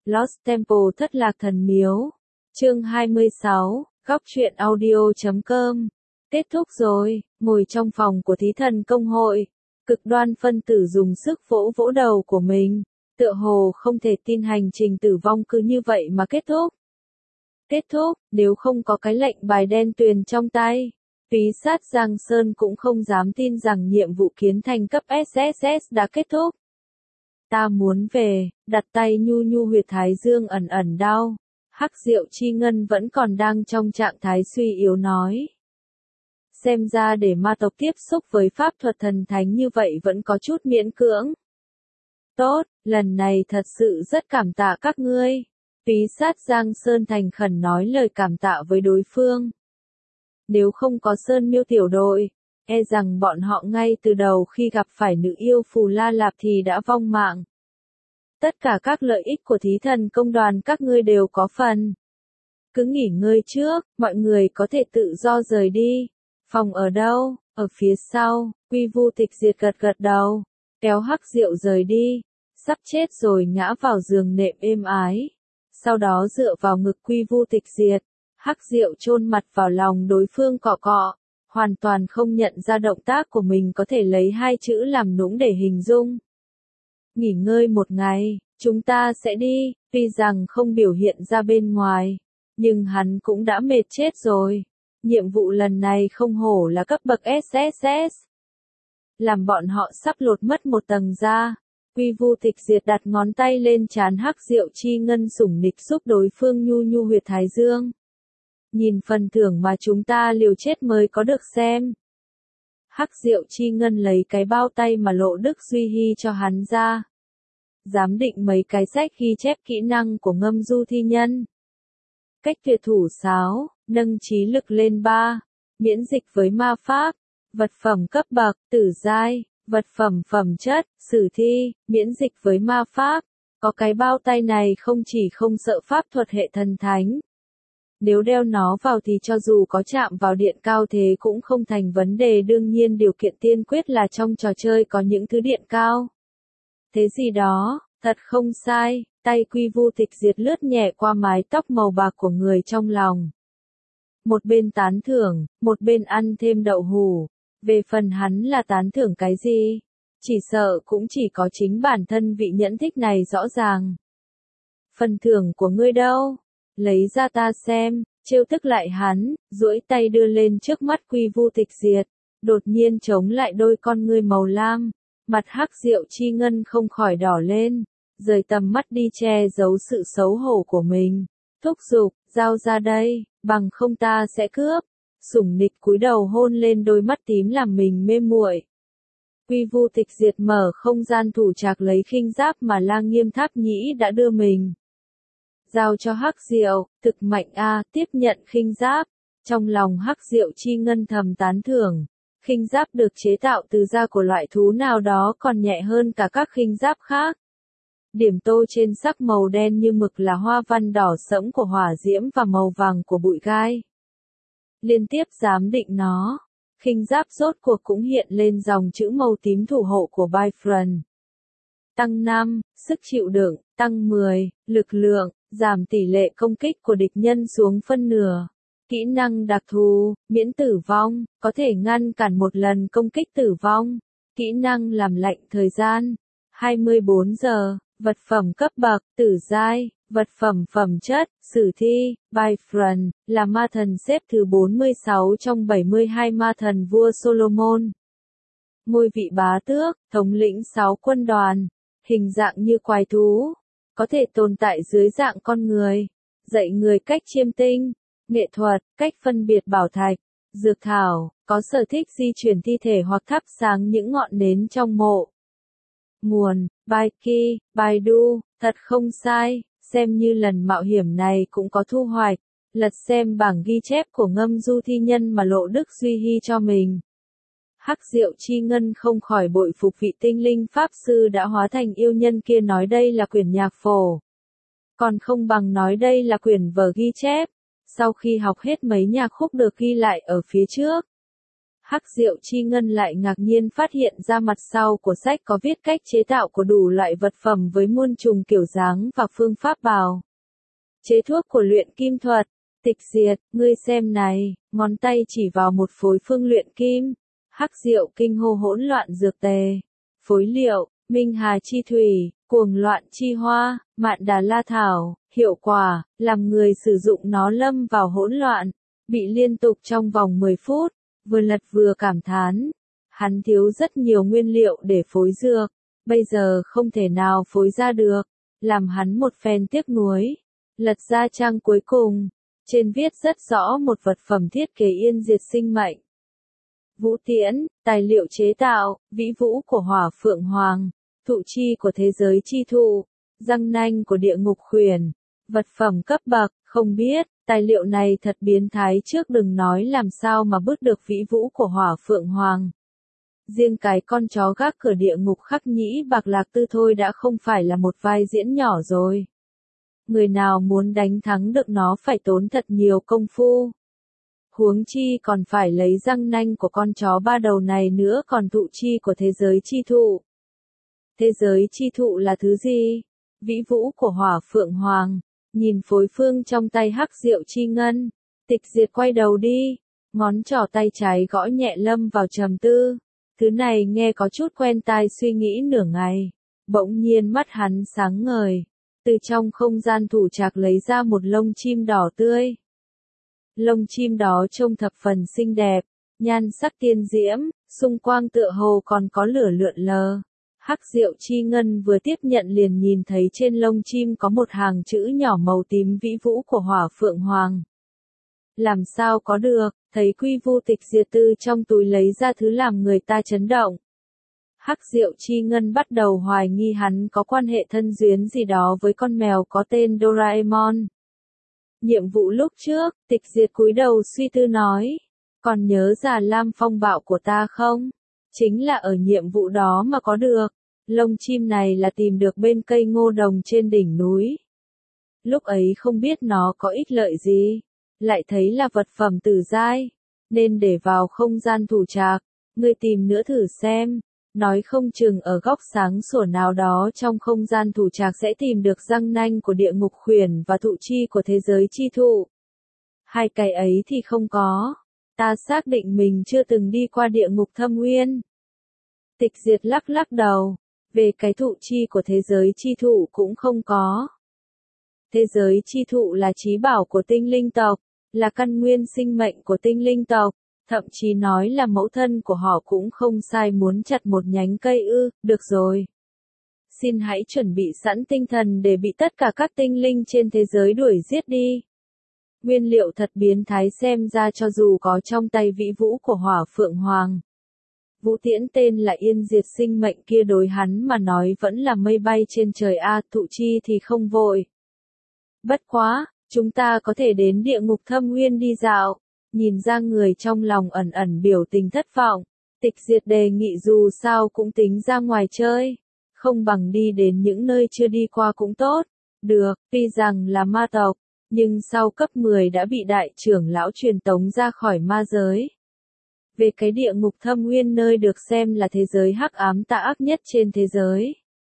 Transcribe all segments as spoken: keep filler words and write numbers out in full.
Lost Temple thất lạc thần miếu. Chương hai mươi sáu, góc truyện audio chấm com. Kết thúc rồi, ngồi trong phòng của thí thần công hội. Cực đoan phân tử dùng sức vỗ vỗ đầu của mình, tựa hồ không thể tin hành trình tử vong cứ như vậy mà kết thúc. Kết thúc, nếu không có cái lệnh bài đen tuyền trong tay, Túy sát Giang Sơn cũng không dám tin rằng nhiệm vụ kiến thành cấp ét ét ét đã kết thúc. Ta muốn về, đặt tay nhu nhu huyệt thái dương ẩn ẩn đau. Hắc Diệu Chi Ngân vẫn còn đang trong trạng thái suy yếu nói. Xem ra để ma tộc tiếp xúc với pháp thuật thần thánh như vậy vẫn có chút miễn cưỡng. Tốt, lần này thật sự rất cảm tạ các ngươi. Túy sát Giang Sơn thành khẩn nói lời cảm tạ với đối phương. Nếu không có Sơn Miêu tiểu đội, e rằng bọn họ ngay từ đầu khi gặp phải nữ yêu Phù La Lạp thì đã vong mạng. Tất cả các lợi ích của thí thần công đoàn các ngươi đều có phần. Cứ nghỉ ngơi trước, mọi người có thể tự do rời đi. Phòng ở đâu? Ở phía sau. Quy Vu Tịch Diệt gật gật đầu, kéo Hắc Diệu rời đi. Sắp chết rồi ngã vào giường nệm êm ái. Sau đó dựa vào ngực Quy Vu Tịch Diệt. Hắc Diệu chôn mặt vào lòng đối phương cọ cọ, hoàn toàn không nhận ra động tác của mình có thể lấy hai chữ làm nũng để hình dung. Nghỉ ngơi một ngày, chúng ta sẽ đi, tuy rằng không biểu hiện ra bên ngoài, nhưng hắn cũng đã mệt chết rồi. Nhiệm vụ lần này không hổ là cấp bậc ét ét ét. Làm bọn họ sắp lột mất một tầng da. Quy Vu Tịch Diệt đặt ngón tay lên trán Hắc Diệu Chi Ngân sủng nịch giúp đối phương nhu nhu huyệt thái dương. Nhìn phần thưởng mà chúng ta liều chết mới có được xem. Hắc Diệu Chi Ngân lấy cái bao tay mà Lộ Đức Duy Hy cho hắn ra. Giám định mấy cái sách ghi chép kỹ năng của Ngâm Du thi nhân. Cách tuyệt thủ sáo, nâng trí lực lên ba, miễn dịch với ma pháp, vật phẩm cấp bậc, tử giai, vật phẩm phẩm chất, sử thi, miễn dịch với ma pháp. Có cái bao tay này không chỉ không sợ pháp thuật hệ thần thánh. Nếu đeo nó vào thì cho dù có chạm vào điện cao thế cũng không thành vấn đề, đương nhiên điều kiện tiên quyết là trong trò chơi có những thứ điện cao. Thế gì đó, thật không sai, tay Quy Vu Tịch Diệt lướt nhẹ qua mái tóc màu bạc của người trong lòng. Một bên tán thưởng, một bên ăn thêm đậu hủ. Về phần hắn là tán thưởng cái gì? Chỉ sợ cũng chỉ có chính bản thân vị nhẫn thích này rõ ràng. Phần thưởng của ngươi đâu? Lấy ra ta xem, trêu tức lại hắn, duỗi tay đưa lên trước mắt Quy Vu Tịch Diệt, đột nhiên chống lại đôi con ngươi màu lam, mặt Hắc Diệu Chi Ngân không khỏi đỏ lên, rời tầm mắt đi che giấu sự xấu hổ của mình, thúc giục, giao ra đây, bằng không ta sẽ cướp. Sủng nịch cúi đầu hôn lên đôi mắt tím làm mình mê muội. Quy Vu Tịch Diệt mở không gian thủ trạc lấy khinh giáp mà Lang Nghiêm Tháp Nhĩ đã đưa mình. Giao cho Hắc Diệu, thực mạnh a, tiếp nhận khinh giáp. Trong lòng Hắc Diệu Chi Ngân thầm tán thưởng, khinh giáp được chế tạo từ da của loại thú nào đó còn nhẹ hơn cả các khinh giáp khác. Điểm tô trên sắc màu đen như mực là hoa văn đỏ sẫm của hỏa diễm và màu vàng của bụi gai. Liên tiếp giám định nó, khinh giáp rốt cuộc cũng hiện lên dòng chữ màu tím thủ hộ của Bifron. Tăng năm, sức chịu đựng, tăng mười, lực lượng, giảm tỷ lệ công kích của địch nhân xuống phân nửa. Kỹ năng đặc thù, miễn tử vong, có thể ngăn cản một lần công kích tử vong. Kỹ năng làm lạnh thời gian, hai mươi bốn giờ, vật phẩm cấp bậc, tử giai, vật phẩm phẩm chất, sử thi, Bifron, là ma thần xếp thứ bốn mươi sáu trong bảy mươi hai ma thần vua Solomon. Ngôi vị bá tước, thống lĩnh sáu quân đoàn, hình dạng như quái thú, có thể tồn tại dưới dạng con người, dạy người cách chiêm tinh, nghệ thuật, cách phân biệt bảo thạch, dược thảo, có sở thích di chuyển thi thể hoặc thắp sáng những ngọn nến trong mộ. Nguồn, Baiki, Baidu, thật không sai, xem như lần mạo hiểm này cũng có thu hoạch, lật xem bảng ghi chép của Ngâm Du thi nhân mà Lộ Đức Duy Hy cho mình. Hắc Diệu Chi Ngân không khỏi bội phục vị tinh linh pháp sư đã hóa thành yêu nhân kia, nói đây là quyển nhạc phổ. Còn không bằng nói đây là quyển vở ghi chép, sau khi học hết mấy nhạc khúc được ghi lại ở phía trước. Hắc Diệu Chi Ngân lại ngạc nhiên phát hiện ra mặt sau của sách có viết cách chế tạo của đủ loại vật phẩm với muôn trùng kiểu dáng và phương pháp bào chế thuốc của luyện kim thuật. Tịch Diệt, ngươi xem này, ngón tay chỉ vào một phối phương luyện kim. Hắc Diệu kinh hô hỗn loạn dược tề, phối liệu, Minh Hà chi thủy, cuồng loạn chi hoa, Mạn Đà La thảo, hiệu quả, làm người sử dụng nó lâm vào hỗn loạn, bị liên tục trong vòng mười phút, vừa lật vừa cảm thán. Hắn thiếu rất nhiều nguyên liệu để phối dược, bây giờ không thể nào phối ra được, làm hắn một phen tiếc nuối. Lật ra trang cuối cùng, trên viết rất rõ một vật phẩm thiết kế yên diệt sinh mệnh. Vũ tiễn, tài liệu chế tạo, vĩ vũ của hỏa phượng hoàng, thụ chi của thế giới chi thụ, răng nanh của địa ngục khuyển, vật phẩm cấp bậc, không biết, tài liệu này thật biến thái trước đừng nói làm sao mà bứt được vĩ vũ của hỏa phượng hoàng. Riêng cái con chó gác cửa địa ngục Khắc Nhĩ Bạc Lạc Tư thôi đã không phải là một vai diễn nhỏ rồi. Người nào muốn đánh thắng được nó phải tốn thật nhiều công phu. Huống chi còn phải lấy răng nanh của con chó ba đầu này nữa còn thụ chi của thế giới chi thụ. Thế giới chi thụ là thứ gì? Vĩ vũ của hỏa phượng hoàng. Nhìn phối phương trong tay Hắc Diệu Chi Ngân. Tịch Diệt quay đầu đi. Ngón trỏ tay trái gõ nhẹ lâm vào trầm tư. Thứ này nghe có chút quen tai suy nghĩ nửa ngày. Bỗng nhiên mắt hắn sáng ngời. Từ trong không gian thủ trạc lấy ra một lông chim đỏ tươi. Lông chim đó trông thập phần xinh đẹp, nhan sắc tiên diễm, xung quanh tựa hồ còn có lửa lượn lờ. Hắc Diệu Chi Ngân vừa tiếp nhận liền nhìn thấy trên lông chim có một hàng chữ nhỏ màu tím vĩ vũ của hỏa phượng hoàng. Làm sao có được, thấy Quy Vu Tịch Diệt từ trong túi lấy ra thứ làm người ta chấn động. Hắc Diệu Chi Ngân bắt đầu hoài nghi hắn có quan hệ thân duyên gì đó với con mèo có tên Doraemon. Nhiệm vụ lúc trước, Tịch Diệt cúi đầu suy tư nói, còn nhớ Già Lam phong bạo của ta không? Chính là ở nhiệm vụ đó mà có được. Lông chim này là tìm được bên cây ngô đồng trên đỉnh núi. Lúc ấy không biết nó có ích lợi gì, lại thấy là vật phẩm tử giai, nên để vào không gian thủ trạc, ngươi tìm nữa thử xem. Nói không chừng ở góc sáng sủa nào đó trong không gian thủ trạc sẽ tìm được răng nanh của địa ngục khuyển và thụ chi của thế giới chi thụ. Hai cái ấy thì không có. Ta xác định mình chưa từng đi qua địa ngục thâm uyên. Tịch Diệt lắc lắc đầu. Về cái thụ chi của thế giới chi thụ cũng không có. Thế giới chi thụ là chí bảo của tinh linh tộc, là căn nguyên sinh mệnh của tinh linh tộc. Thậm chí nói là mẫu thân của họ cũng không sai muốn chặt một nhánh cây ư, được rồi. Xin hãy chuẩn bị sẵn tinh thần để bị tất cả các tinh linh trên thế giới đuổi giết đi. Nguyên liệu thật biến thái xem ra cho dù có trong tay vĩ vũ của hỏa phượng hoàng. Vũ tiễn tên là yên diệt sinh mệnh kia đối hắn mà nói vẫn là mây bay trên trời a, thụ chi thì không vội. Bất quá, chúng ta có thể đến địa ngục thâm uyên đi dạo. Nhìn ra người trong lòng ẩn ẩn biểu tình thất vọng, Tịch Diệt đề nghị dù sao cũng tính ra ngoài chơi, không bằng đi đến những nơi chưa đi qua cũng tốt. Được, tuy rằng là ma tộc, nhưng sau cấp mười đã bị đại trưởng lão truyền tống ra khỏi ma giới. Về cái địa ngục thâm uyên nơi được xem là thế giới hắc ám tà ác nhất trên thế giới.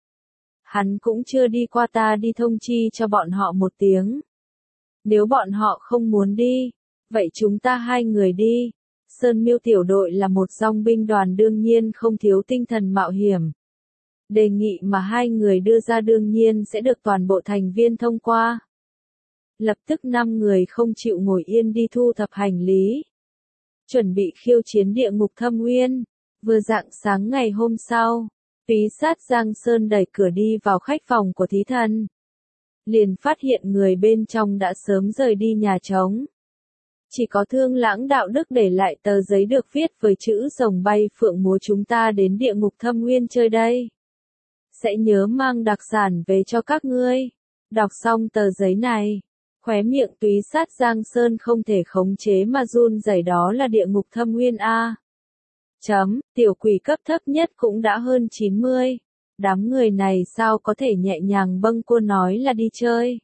Hắn cũng chưa đi qua, ta đi thông chi cho bọn họ một tiếng. Nếu bọn họ không muốn đi, vậy chúng ta hai người đi. Sơn Miêu tiểu đội là một dòng binh đoàn đương nhiên không thiếu tinh thần mạo hiểm. Đề nghị mà hai người đưa ra đương nhiên sẽ được toàn bộ thành viên thông qua. Lập tức năm người không chịu ngồi yên đi thu thập hành lý. Chuẩn bị khiêu chiến địa ngục thâm uyên. Vừa rạng sáng ngày hôm sau, Túy Sát Giang Sơn đẩy cửa đi vào khách phòng của thí thần. Liền phát hiện người bên trong đã sớm rời đi nhà trống. Chỉ có Thương Lãng đạo đức để lại tờ giấy được viết với chữ rồng bay phượng múa, chúng ta đến địa ngục thâm uyên chơi đây. Sẽ nhớ mang đặc sản về cho các ngươi. Đọc xong tờ giấy này, khóe miệng Túy Sát Giang Sơn không thể khống chế mà run rẩy, đó là địa ngục thâm uyên a. Chấm, tiểu quỷ cấp thấp nhất cũng đã hơn chín mươi. Đám người này sao có thể nhẹ nhàng bâng cua nói là đi chơi.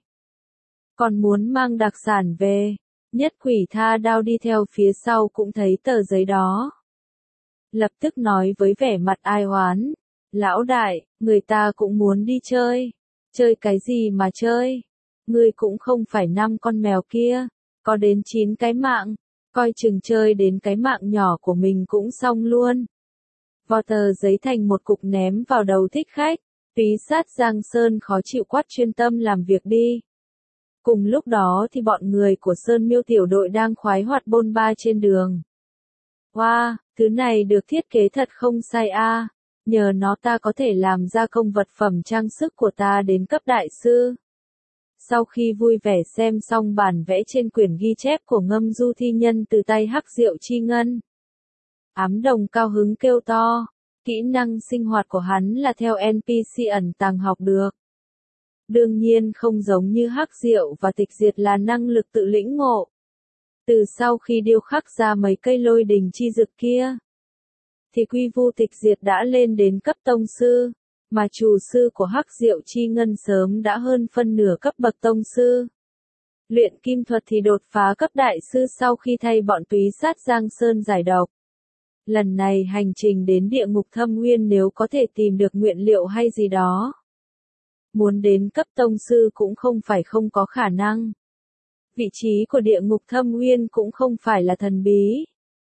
Còn muốn mang đặc sản về. Nhất Quỷ Tha Đao đi theo phía sau cũng thấy tờ giấy đó. lập tức nói với vẻ mặt ai oán. Lão đại, người ta cũng muốn đi chơi. Chơi cái gì mà chơi? Ngươi cũng không phải năm con mèo kia, có đến chín cái mạng, coi chừng chơi đến cái mạng nhỏ của mình cũng xong luôn. Vò tờ giấy thành một cục ném vào đầu thích khách, túy sát Giang Sơn khó chịu quát chuyên tâm làm việc đi. Cùng lúc đó thì bọn người của Sơn Miêu tiểu đội đang khoái hoạt bôn ba trên đường. Wow, thứ này được thiết kế thật không sai a. Nhờ nó ta có thể làm ra công vật phẩm trang sức của ta đến cấp đại sư. Sau khi vui vẻ xem xong bản vẽ trên quyển ghi chép của Ngâm Du thi nhân từ tay Hắc Diệu Chi Ngân, Ám Đồng cao hứng kêu to, kỹ năng sinh hoạt của hắn là theo en pê xê ẩn tàng học được. Đương nhiên không giống như Hắc Diệu và Tịch Diệt là năng lực tự lĩnh ngộ. Từ sau khi điêu khắc ra mấy cây lôi đình chi dực kia, thì Quy Vu Tịch Diệt đã lên đến cấp tông sư, mà chủ sư của Hắc Diệu Chi Ngân sớm đã hơn phân nửa cấp bậc tông sư. Luyện kim thuật thì đột phá cấp đại sư sau khi thay bọn túy sát Giang Sơn giải độc. Lần này hành trình đến địa ngục thâm nguyên nếu có thể tìm được nguyên liệu hay gì đó, muốn đến cấp tông sư cũng không phải không có khả năng. Vị trí của địa ngục thâm nguyên cũng không phải là thần bí.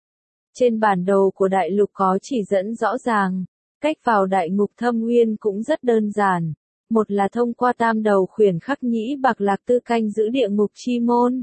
Trên bản đồ của đại lục có chỉ dẫn rõ ràng, cách vào đại ngục thâm nguyên cũng rất đơn giản. Một là thông qua tam đầu khuyển khắc nhĩ bạc lạc tư canh giữ địa ngục chi môn.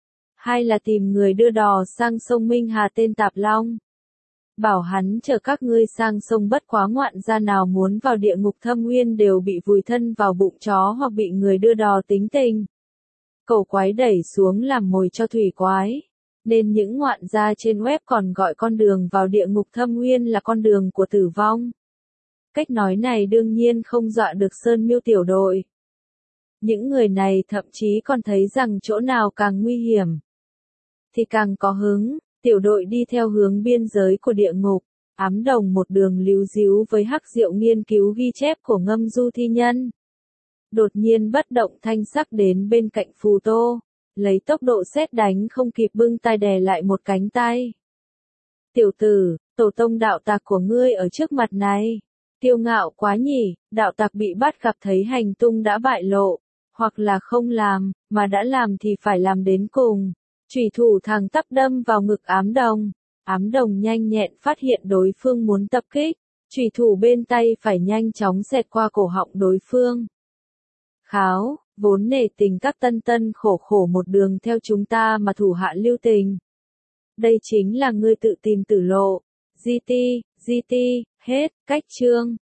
Hai là tìm người đưa đò sang sông Minh Hà tên Tạp Long. Bảo hắn chở các ngươi sang sông bất quá ngoạn gia nào muốn vào địa ngục thâm nguyên đều bị vùi thân vào bụng chó hoặc bị người đưa đò tính tình. Cẩu quái đẩy xuống làm mồi cho thủy quái. Nên những ngoạn gia trên web còn gọi con đường vào địa ngục thâm nguyên là con đường của tử vong. Cách nói này đương nhiên không dọa được Sơn Miêu tiểu đội. Những người này thậm chí còn thấy rằng chỗ nào càng nguy hiểm thì càng có hứng. Tiểu đội đi theo hướng biên giới của địa ngục, Ám Đồng một đường líu díu với Hắc Diệu nghiên cứu ghi chép của Ngâm Du thi nhân. Đột nhiên bất động thanh sắc đến bên cạnh Phù Tô, lấy tốc độ sét đánh không kịp bưng tay đè lại một cánh tay. Tiểu tử, tổ tông đạo tặc của ngươi ở trước mặt này. Kiêu ngạo quá nhỉ, đạo tặc bị bắt gặp thấy hành tung đã bại lộ, hoặc là không làm, mà đã làm thì phải làm đến cùng. Chủy thủ thẳng tắp đâm vào ngực Ám Đồng. Ám Đồng nhanh nhẹn phát hiện đối phương muốn tập kích, chủy thủ bên tay phải nhanh chóng xẹt qua cổ họng đối phương. Kháo, vốn nể tình các tân tân khổ khổ một đường theo chúng ta mà thủ hạ lưu tình. Đây chính là ngươi tự tìm tử lộ. giê tê, giê tê, hết, cách chương.